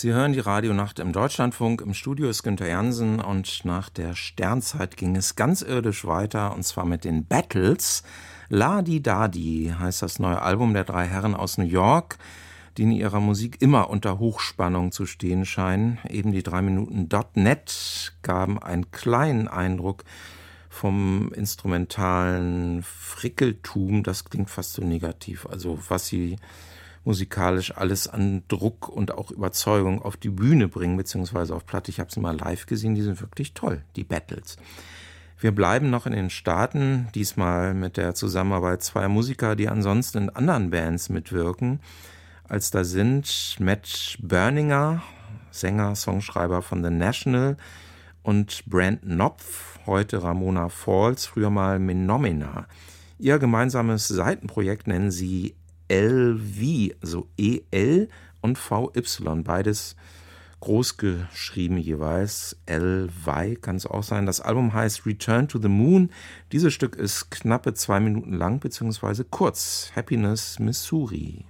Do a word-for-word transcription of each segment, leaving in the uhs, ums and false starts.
Sie hören die Radionacht im Deutschlandfunk. Im Studio ist Günther Jansen und nach der Sternzeit ging es ganz irdisch weiter, und zwar mit den Battles. La Di Da Di heißt das neue Album der drei Herren aus New York, die in ihrer Musik immer unter Hochspannung zu stehen scheinen. Eben die drei Minuten .net gaben einen kleinen Eindruck vom instrumentalen Frickeltum. Das klingt fast so negativ. Also was sie musikalisch alles an Druck und auch Überzeugung auf die Bühne bringen, beziehungsweise auf Platte. Ich habe sie mal live gesehen, die sind wirklich toll, die Battles. Wir bleiben noch in den Staaten, diesmal mit der Zusammenarbeit zweier Musiker, die ansonsten in anderen Bands mitwirken, als da sind Matt Berninger, Sänger, Songschreiber von The National, und Brent Knopf, heute Ramona Falls, früher mal Menomina. Ihr gemeinsames Seitenprojekt nennen sie L V, also E L und V Y, beides groß geschrieben jeweils. L V kann es auch sein. Das Album heißt Return to the Moon. Dieses Stück ist knappe zwei Minuten lang, beziehungsweise kurz. Happiness, Missouri.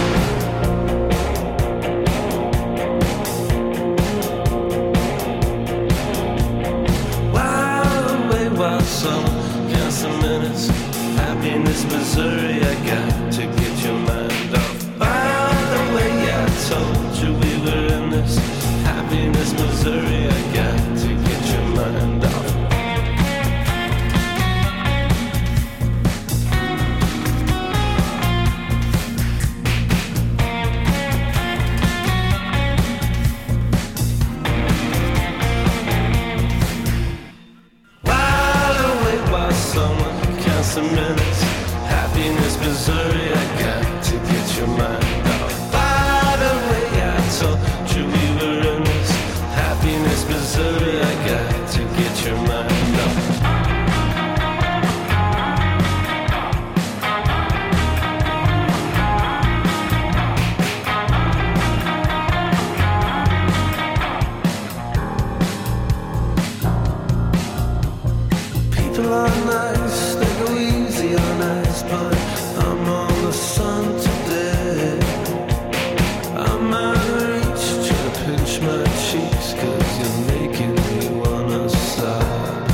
Happiness, Missouri, I got to get your mind off. By the way, I told you we were in this. Happiness, Missouri, I got to get your mind off. While away, while someone counts the minutes. Happiness, Missouri, I got to get your mind off. By the way, I told you we were in this. Happiness, Missouri, I got to get your mind off. People are nice, they go easy on us, but I'm on the sun today. I'm out of reach, trying to pinch my cheeks, cause you're making me wanna sigh.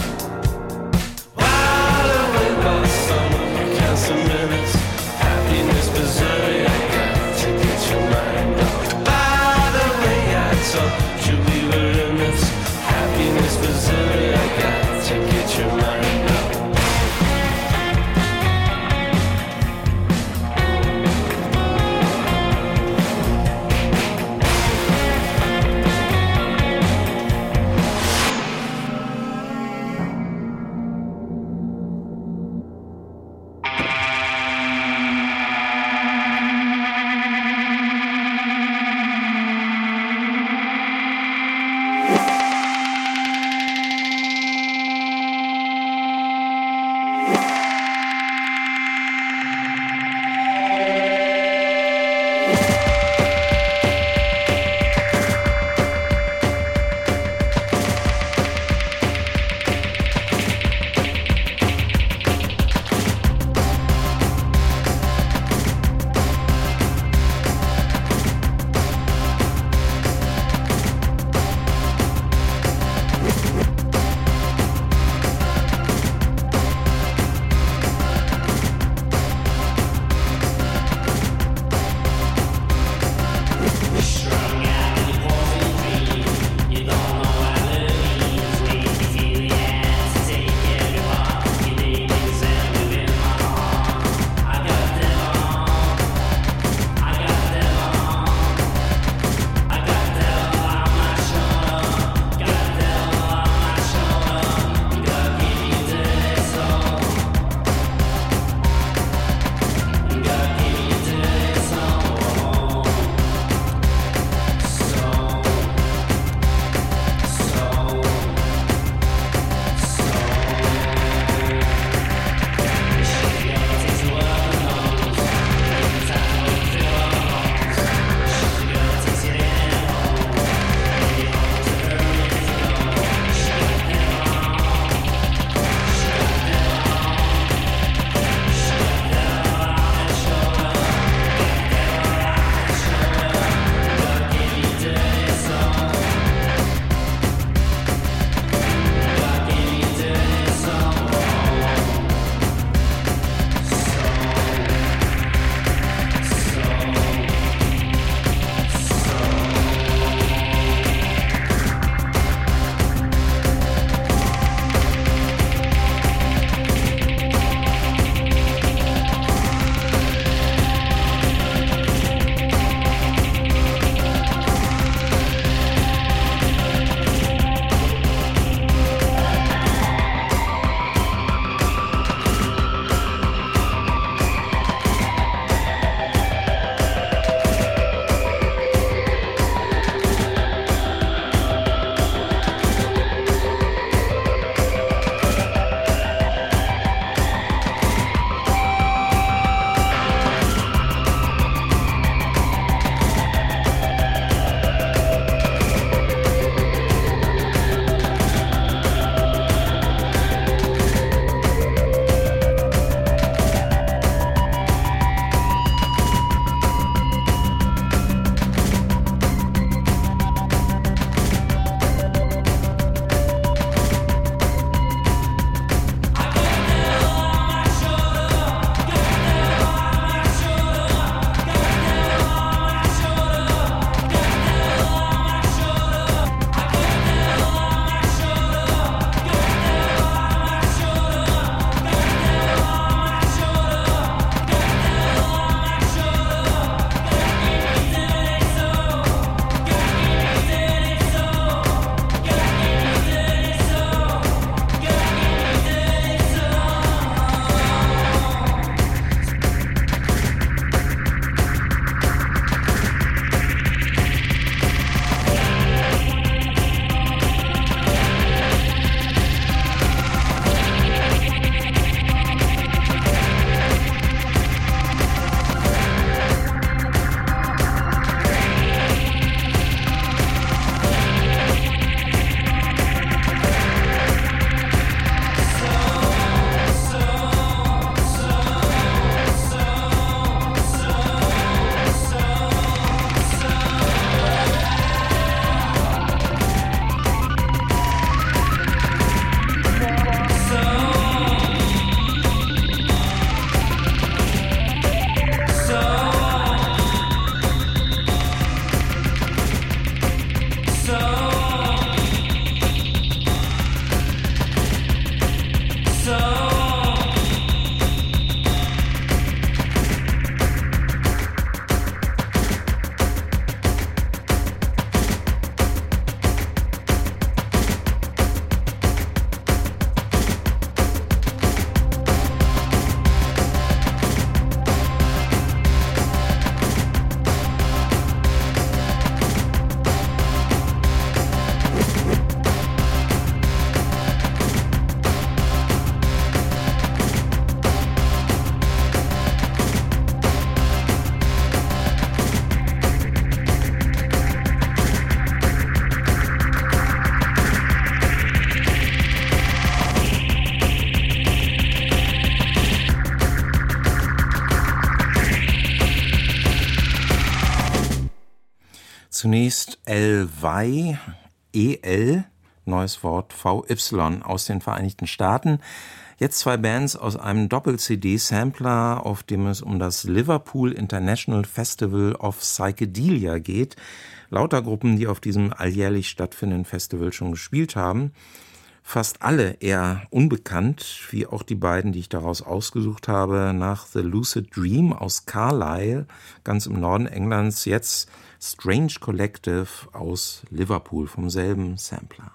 Zunächst L Y, E L, neues Wort V Y aus den Vereinigten Staaten. Jetzt zwei Bands aus einem Doppel-C D-Sampler, auf dem es um das Liverpool International Festival of Psychedelia geht. Lauter Gruppen, die auf diesem alljährlich stattfindenden Festival schon gespielt haben. Fast alle eher unbekannt, wie auch die beiden, die ich daraus ausgesucht habe. Nach The Lucid Dream aus Carlisle, ganz im Norden Englands, jetzt Strange Collective aus Liverpool vom selben Sampler.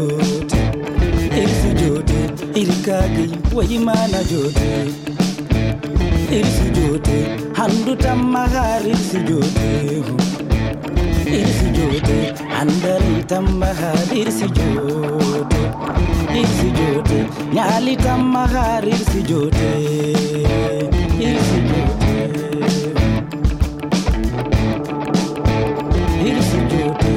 jote irsi jote irkagi wayimana jote irsi jote handu tamma har irsi jote irsi jote andari tamma har irsi jote irsi jote nyali tamma har irsi jote irsi jote irsi jote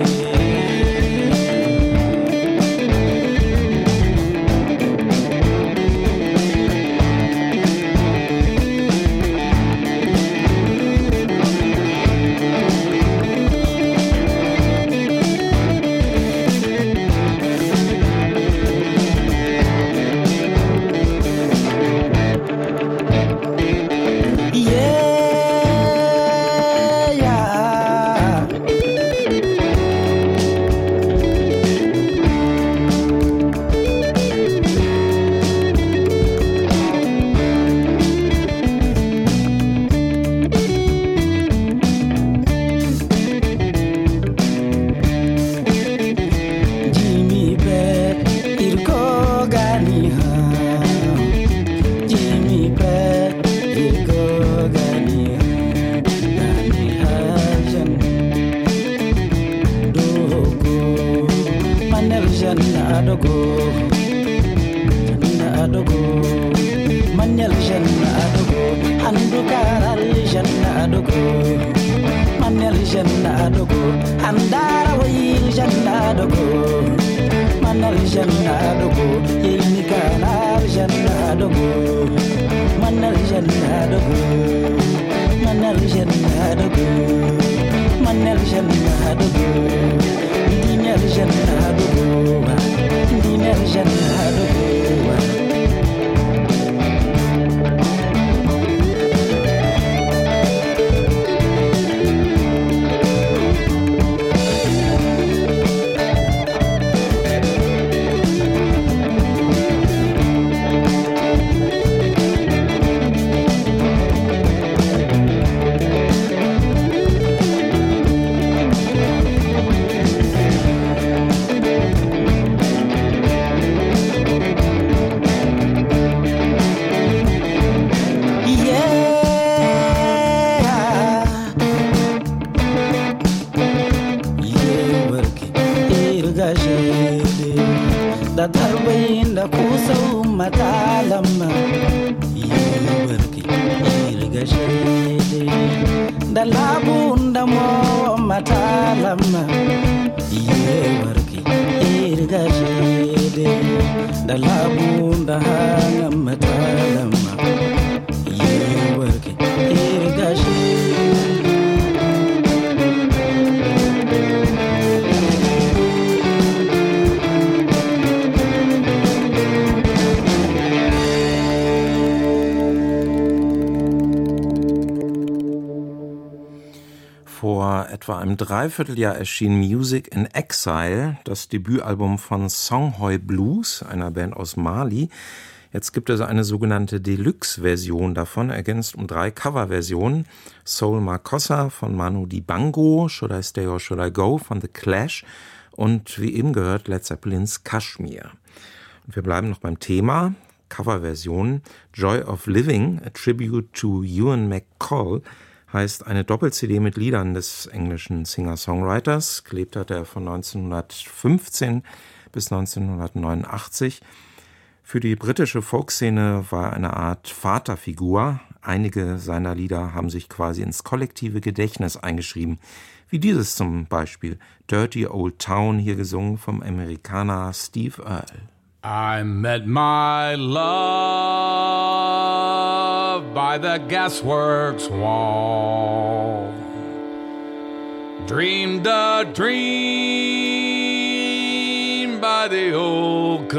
Vor etwa einem Dreivierteljahr erschien Music in Exile, das Debütalbum von Songhoi Blues, einer Band aus Mali. Jetzt gibt es eine sogenannte Deluxe-Version davon, ergänzt um drei Coverversionen. Soul Makossa von Manu Dibango, Should I Stay or Should I Go von The Clash und wie eben gehört Led Zeppelins Kashmir. Und wir bleiben noch beim Thema Coverversion. Joy of Living, a Tribute to Ewan McCall, heißt eine Doppel-C D mit Liedern des englischen Singer-Songwriters. Gelebt hat er von neunzehnhundertfünfzehn bis neunzehnhundertneunundachtzig. Für die britische Folkszene war er eine Art Vaterfigur. Einige seiner Lieder haben sich quasi ins kollektive Gedächtnis eingeschrieben. Wie dieses zum Beispiel, Dirty Old Town, hier gesungen vom Amerikaner Steve Earle. I met my love by the gasworks wall, dreamed a dream by the old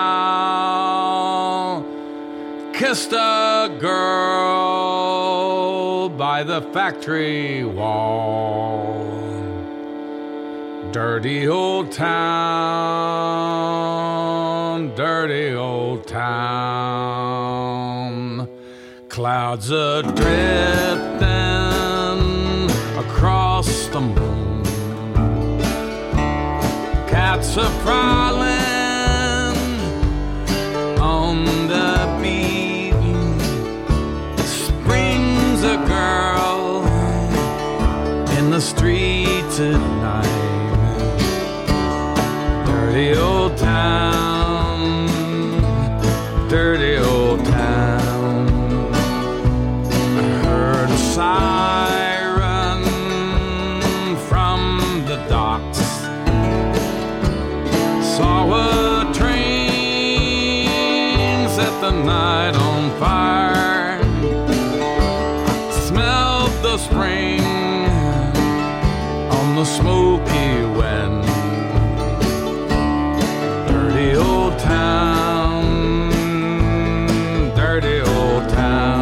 canal, kissed a girl by the factory wall. Dirty old town, dirty old town, clouds a-drifting across the moon, cats lights are prowling on the beat. Spring's a girl in the streets at night. Dirty old town, dirty old town. I heard a siren from the docks. Saw a train set the night on fire. Smelled the spring on the smoky wind. Dirty old town, dirty old town.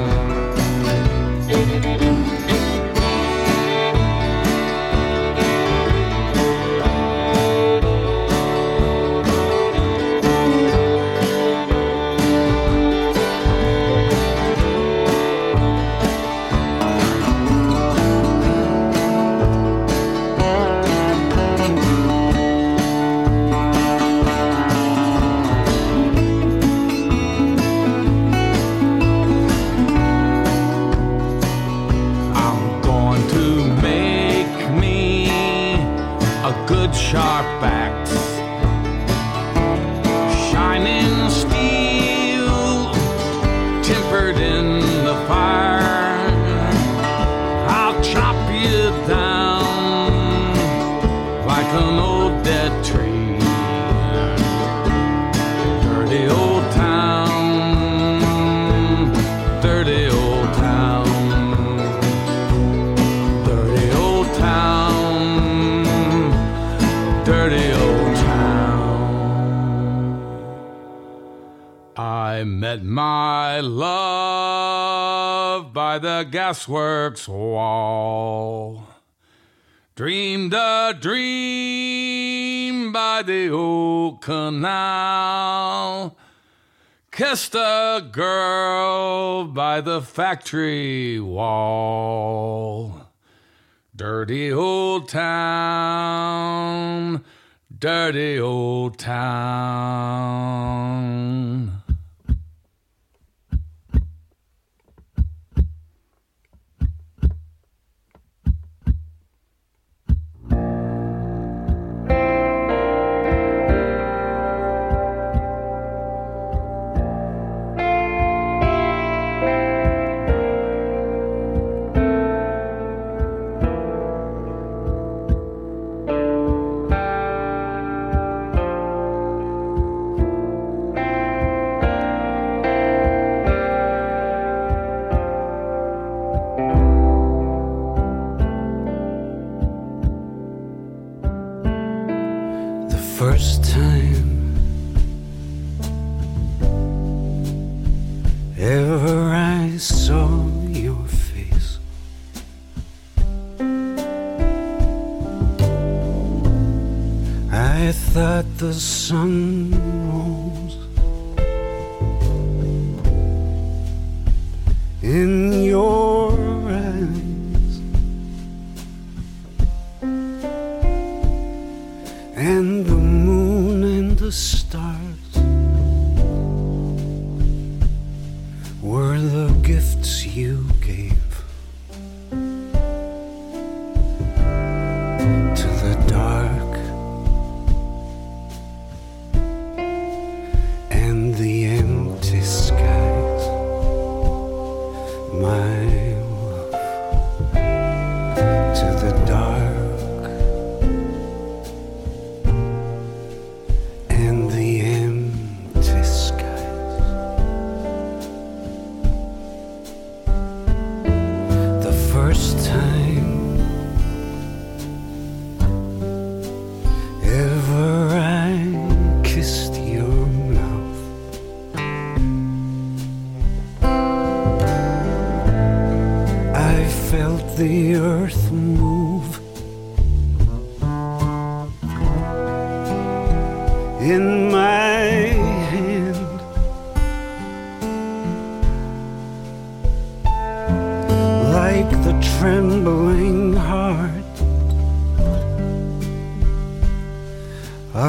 Sharp axe, shining steel, tempered in the fire. I'll chop you down like an old dead tree. Dirty old town, dirty old town, dirty old town. Dirty old town. I met my love by the gasworks wall. Dreamed a dream by the old canal. Kissed a girl by the factory wall. Dirty old town, dirty old town. First time ever I saw your face, I thought the sun rose in your eyes, and the moon and the stars were the gifts you gave to the dark and the empty skies, my love, to the dark and the empty skies. The first time ever I kissed your mouth, I felt the earth move in my hand, like the trembling heart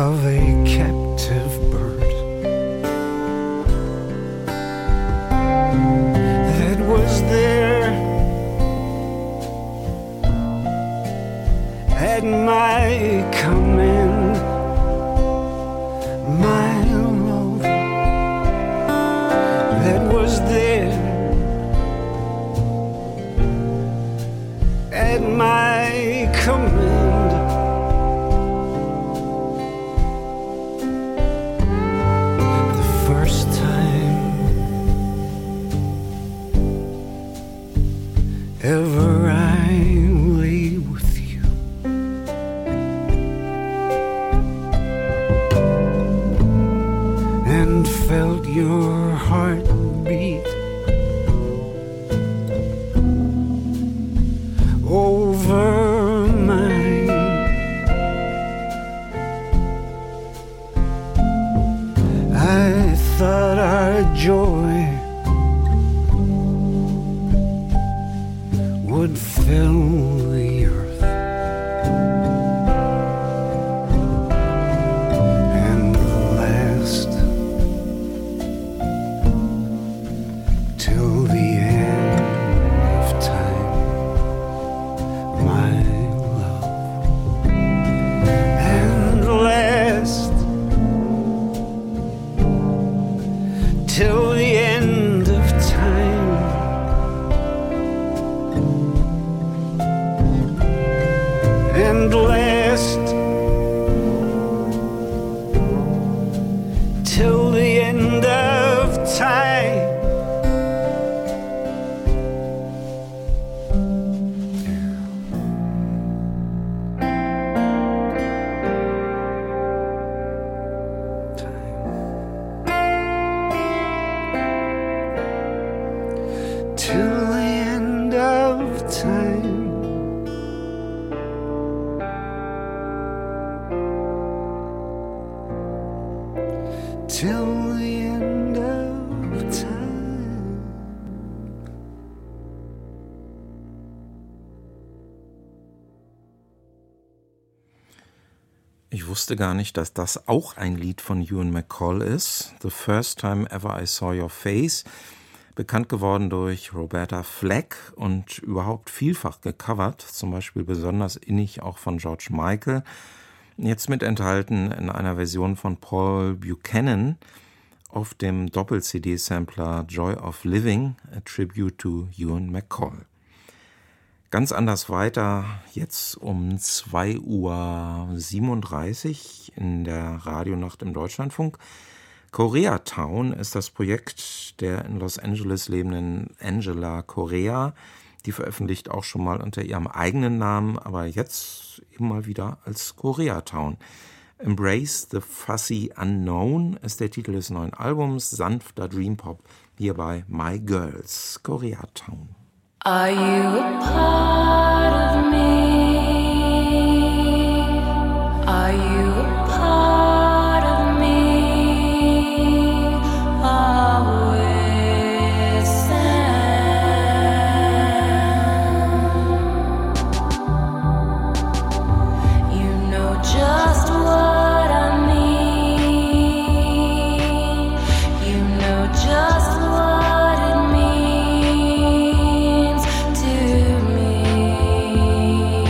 my command, my love that was there at my command. The first time ever I lay with you, and felt your heart beat over mine. I thought our joy would fill the earth and last till the end of time, my love, and last till the end of time. And last till the end of time. Till the end of time. Till the end of time. Ich wusste gar nicht, dass das auch ein Lied von Ewan MacColl ist. The First Time Ever I Saw Your Face. Bekannt geworden durch Roberta Flack und überhaupt vielfach gecovert. Zum Beispiel besonders innig auch von George Michael. Jetzt mit enthalten in einer Version von Paul Buchanan auf dem Doppel-C D-Sampler Joy of Living, a Tribute to Ewan MacColl. Ganz anders weiter, jetzt um zwei Uhr siebenunddreißig in der Radionacht im Deutschlandfunk. Koreatown ist das Projekt der in Los Angeles lebenden Angela Correa. Die veröffentlicht auch schon mal unter ihrem eigenen Namen, aber jetzt eben mal wieder als Koreatown. Embrace the Fussy Unknown ist der Titel des neuen Albums, sanfter Dreampop, hier bei My Girls, Koreatown. Are you a part of me? Are you a part of me? Always am. You know just what I mean. You know just what it means to me.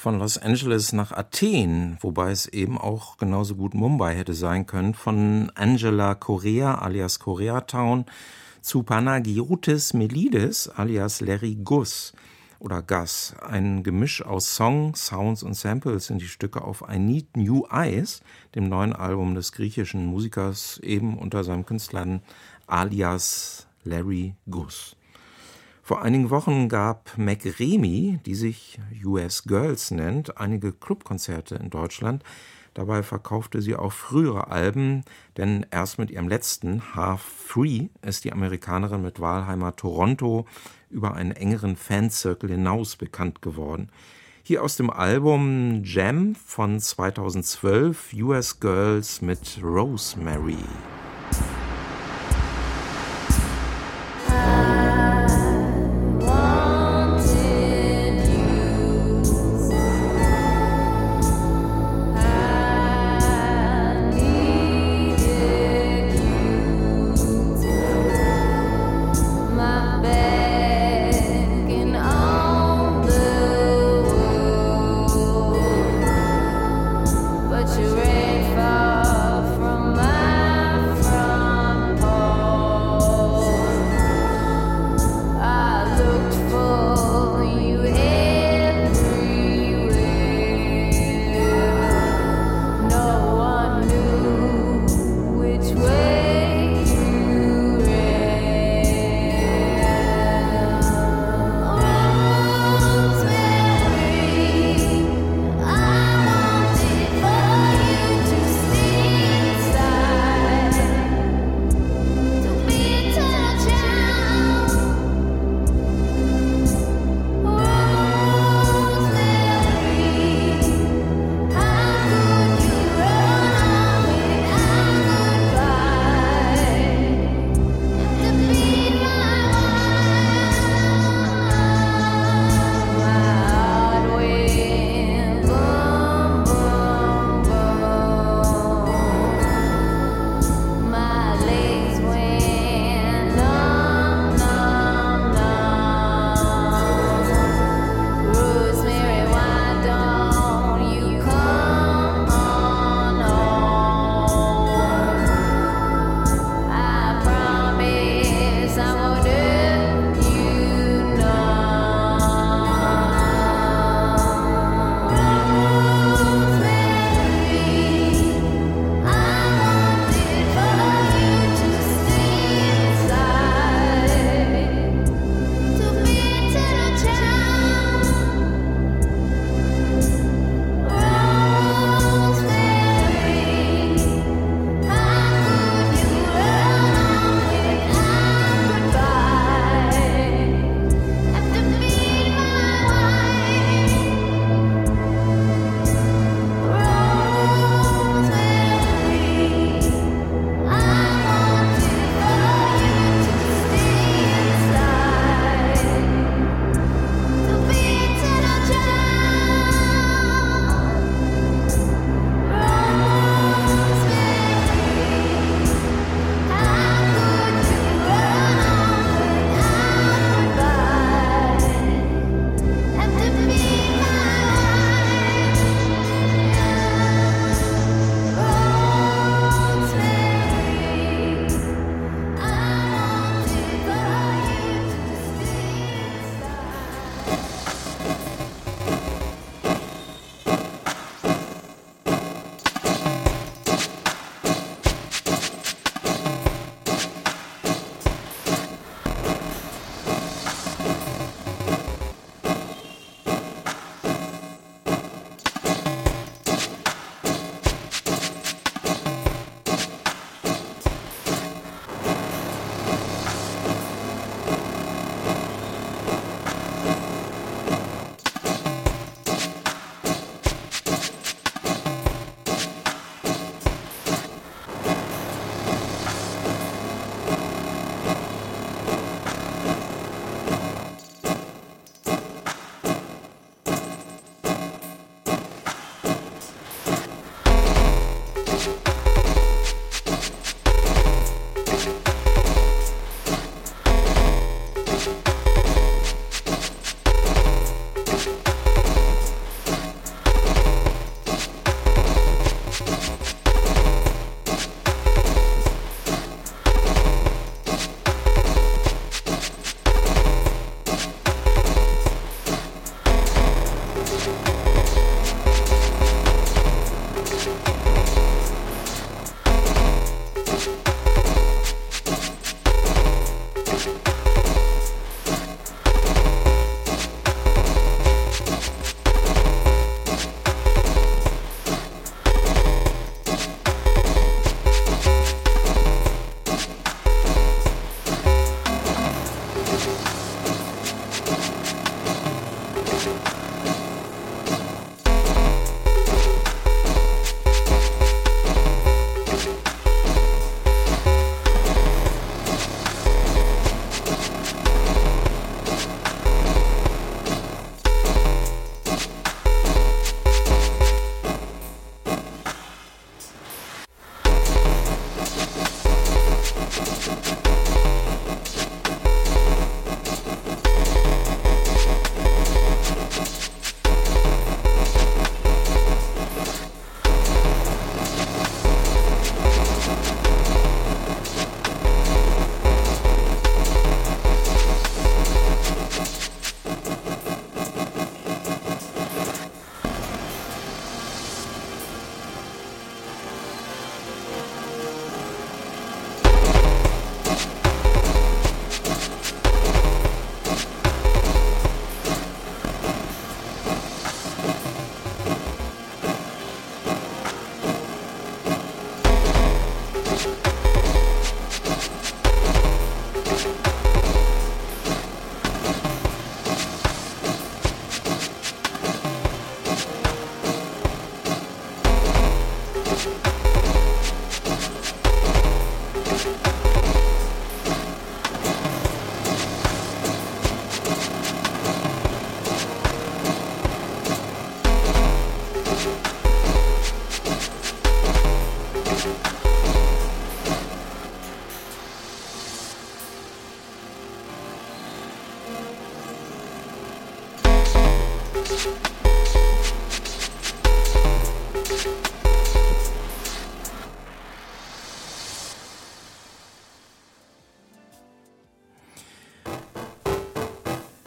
von Los Angeles nach Athen, wobei es eben auch genauso gut Mumbai hätte sein können, von Angela Correa alias Koreatown zu Panagiotis Melidis alias Larry Guss oder Gus. Ein Gemisch aus Song, Sounds und Samples sind die Stücke auf I Need New Eyes, dem neuen Album des griechischen Musikers, eben unter seinem Künstlernamen alias Larry Guss. Vor einigen Wochen gab Mac Remy, die sich U S Girls nennt, einige Clubkonzerte in Deutschland. Dabei verkaufte sie auch frühere Alben, denn erst mit ihrem letzten, Half Free, ist die Amerikanerin mit Wahlheimat Toronto über einen engeren Fanzirkel hinaus bekannt geworden. Hier aus dem Album Jam von zweitausendzwölf, U S Girls mit Rosemary. But you ain't far from my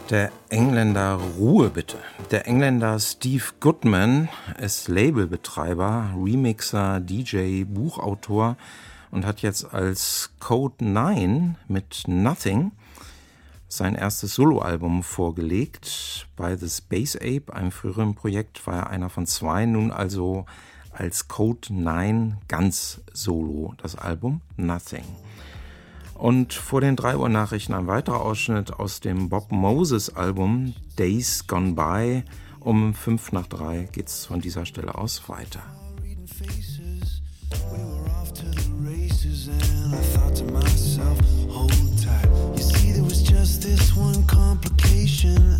Der Engländer, Ruhe bitte. Der Engländer Steve Goodman ist Labelbetreiber, Remixer, D J, Buchautor und hat jetzt als Code neun mit Nothing sein erstes Soloalbum vorgelegt. Bei The Space Ape, einem früheren Projekt, war er einer von zwei, nun also als Code neun ganz solo das Album Nothing. Und vor den drei Uhr Nachrichten ein weiterer Ausschnitt aus dem Bob Moses Album Days Gone By. Um fünf nach drei geht's von dieser Stelle aus weiter. This one complication